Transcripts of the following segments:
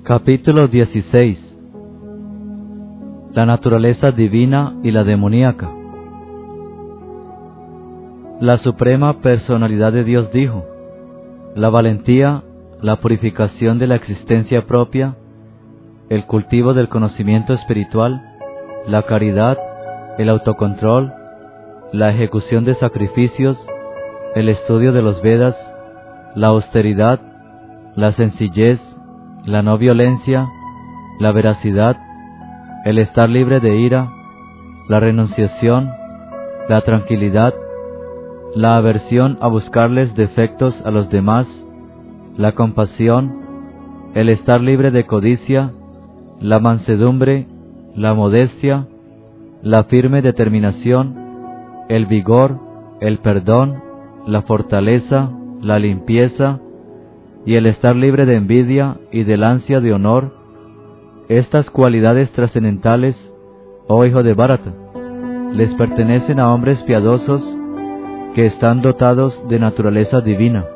Capítulo 16. La naturaleza divina y la demoníaca. La suprema personalidad de Dios dijo: la valentía, la purificación de la existencia propia, el cultivo del conocimiento espiritual, la caridad, el autocontrol, la ejecución de sacrificios, el estudio de los Vedas, la austeridad, la sencillez, la no violencia, la veracidad, el estar libre de ira, la renunciación, la tranquilidad, la aversión a buscarles defectos a los demás, la compasión, el estar libre de codicia, la mansedumbre, la modestia, la firme determinación, el vigor, el perdón, la fortaleza, la limpieza, y el estar libre de envidia y del ansia de honor. Estas cualidades trascendentales, oh hijo de Bharata, les pertenecen a hombres piadosos que están dotados de naturaleza divina.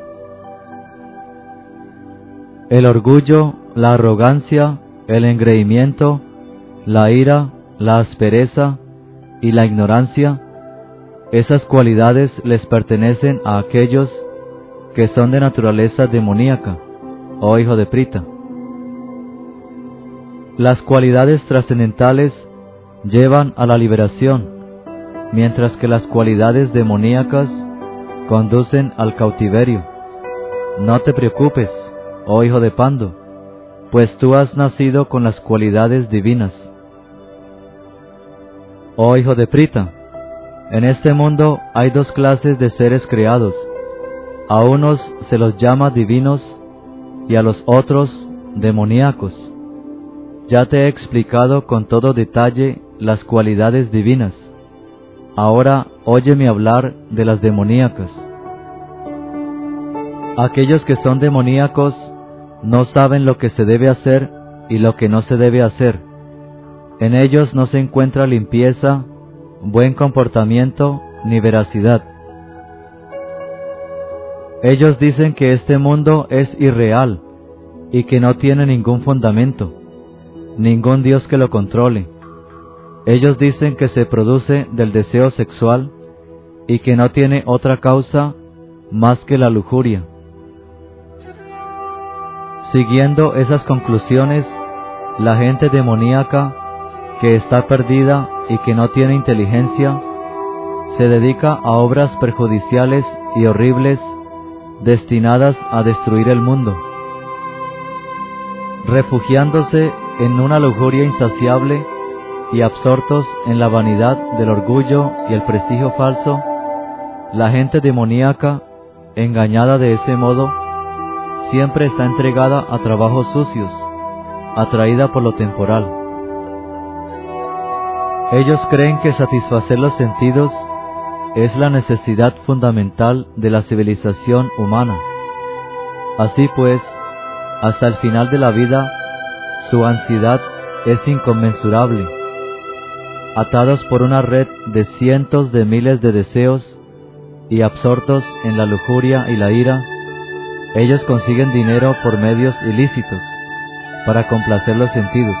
El orgullo, la arrogancia, el engreimiento, la ira, la aspereza y la ignorancia, esas cualidades les pertenecen a aquellos que son de naturaleza demoníaca, oh hijo de Prita. Las cualidades trascendentales llevan a la liberación, mientras que las cualidades demoníacas conducen al cautiverio. No te preocupes, oh hijo de Pando, pues tú has nacido con las cualidades divinas. Oh hijo de Prita, en este mundo hay dos clases de seres creados. A unos se los llama divinos y a los otros demoníacos. Ya te he explicado con todo detalle las cualidades divinas. Ahora óyeme hablar de las demoníacas. Aquellos que son demoníacos no saben lo que se debe hacer y lo que no se debe hacer. En ellos no se encuentra limpieza, buen comportamiento ni veracidad. Ellos dicen que este mundo es irreal y que no tiene ningún fundamento, ningún Dios que lo controle. Ellos dicen que se produce del deseo sexual y que no tiene otra causa más que la lujuria. Siguiendo esas conclusiones, la gente demoníaca, que está perdida y que no tiene inteligencia, se dedica a obras perjudiciales y horribles destinadas a destruir el mundo. Refugiándose en una lujuria insaciable y absortos en la vanidad del orgullo y el prestigio falso, la gente demoníaca, engañada de ese modo, siempre está entregada a trabajos sucios, atraída por lo temporal. Ellos creen que satisfacer los sentidos es la necesidad fundamental de la civilización humana. Así pues, hasta el final de la vida, su ansiedad es inconmensurable. Atados por una red de cientos de miles de deseos y absortos en la lujuria y la ira, ellos consiguen dinero por medios ilícitos para complacer los sentidos.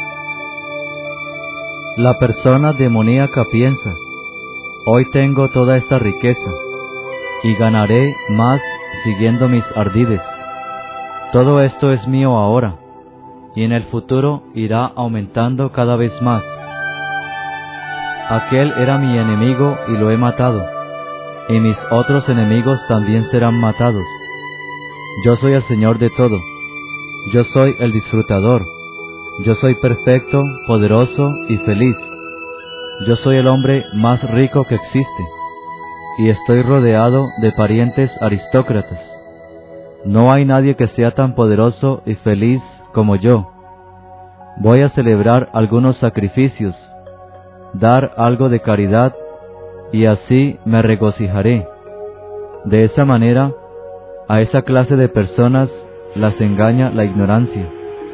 La persona demoníaca piensa: hoy tengo toda esta riqueza y ganaré más siguiendo mis ardides. Todo esto es mío ahora y en el futuro irá aumentando cada vez más. Aquel era mi enemigo y lo he matado, y mis otros enemigos también serán matados. Yo soy el Señor de todo. Yo soy el disfrutador. Yo soy perfecto, poderoso y feliz. Yo soy el hombre más rico que existe, y estoy rodeado de parientes aristócratas. No hay nadie que sea tan poderoso y feliz como yo. Voy a celebrar algunos sacrificios, dar algo de caridad, y así me regocijaré. De esa manera, a esa clase de personas las engaña la ignorancia.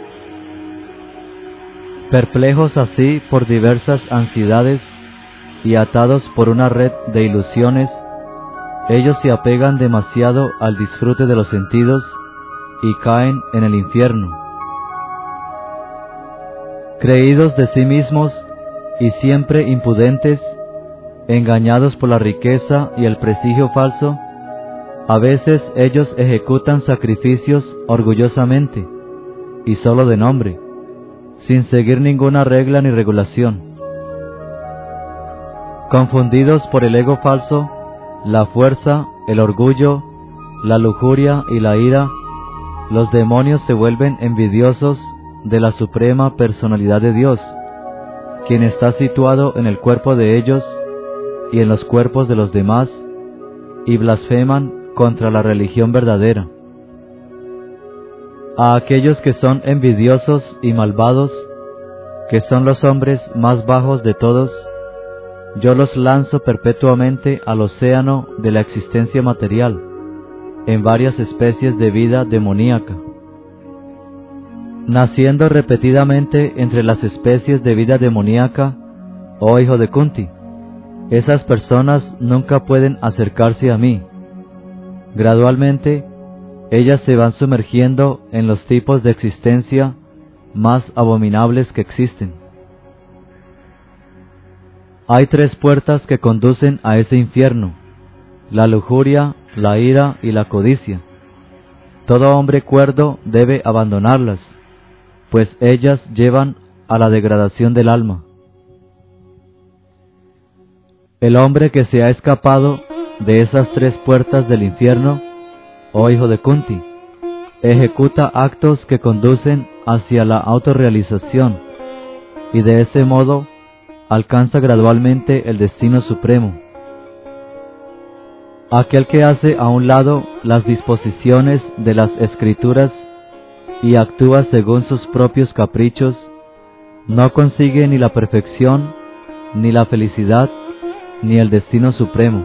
Perplejos así por diversas ansiedades y atados por una red de ilusiones, ellos se apegan demasiado al disfrute de los sentidos y caen en el infierno. Creídos de sí mismos y siempre impudentes, engañados por la riqueza y el prestigio falso, a veces ellos ejecutan sacrificios orgullosamente y solo de nombre, sin seguir ninguna regla ni regulación. Confundidos por el ego falso, la fuerza, el orgullo, la lujuria y la ira, los demonios se vuelven envidiosos de la suprema personalidad de Dios, quien está situado en el cuerpo de ellos y en los cuerpos de los demás, y blasfeman contra la religión verdadera. A aquellos que son envidiosos y malvados, que son los hombres más bajos de todos, yo los lanzo perpetuamente al océano de la existencia material, en varias especies de vida demoníaca. Naciendo repetidamente entre las especies de vida demoníaca, oh hijo de Kunti, esas personas nunca pueden acercarse a mí. Gradualmente, ellas se van sumergiendo en los tipos de existencia más abominables que existen. Hay 3 puertas que conducen a ese infierno: la lujuria, la ira y la codicia. Todo hombre cuerdo debe abandonarlas, pues ellas llevan a la degradación del alma. El hombre que se ha escapado de esas 3 puertas del infierno, oh hijo de Kunti, ejecuta actos que conducen hacia la autorrealización, y de ese modo alcanza gradualmente el destino supremo. Aquel que hace a un lado las disposiciones de las escrituras y actúa según sus propios caprichos, no consigue ni la perfección, ni la felicidad, ni el destino supremo.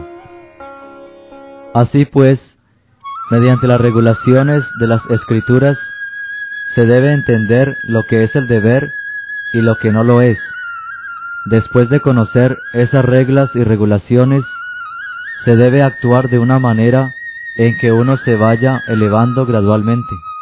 Así pues, mediante las regulaciones de las escrituras, se debe entender lo que es el deber y lo que no lo es. Después de conocer esas reglas y regulaciones, se debe actuar de una manera en que uno se vaya elevando gradualmente.